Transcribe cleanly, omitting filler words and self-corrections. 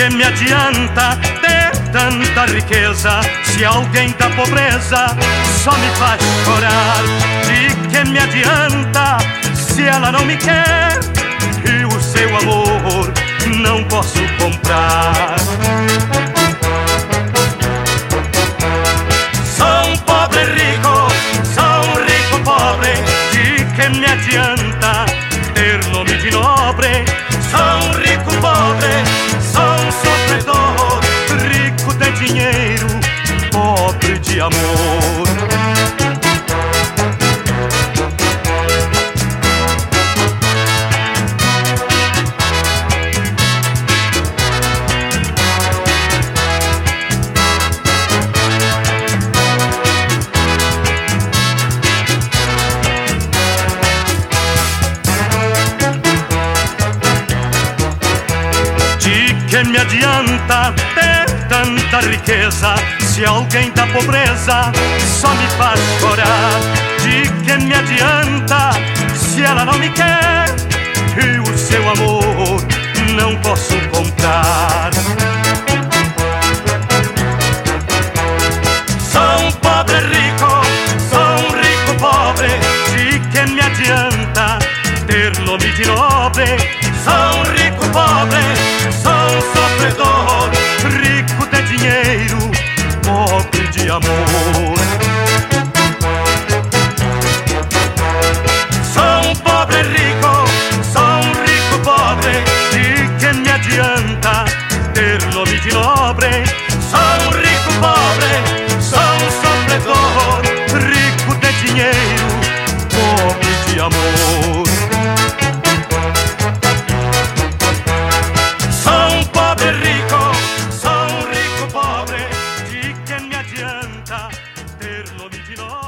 que me adianta ter tanta riqueza se alguém da pobreza só me faz chorar? De que me adianta se ela não me quer e o seu amor não posso comprar? Sou pobre rico, sou rico pobre, de que me adianta ter nome de nobre? Sou rico pobre, sou sofredor, rico de dinheiro, pobre de amor. Que me adianta ter tanta riqueza se alguém da pobreza só me faz chorar? De que me adianta se ela não me quer e o seu amor não posso comprar? Sou pobre rico, sou rico pobre, de que me adianta ter nome de nobre? Sou rico pobre, sou sofredor, rico de dinheiro, pobre de amor. Sou pobre rico, sou rico pobre, de que me adianta ter nome de nobre? Sou rico pobre, sou sofredor, rico de dinheiro, pobre de amor. Ter nome de nós.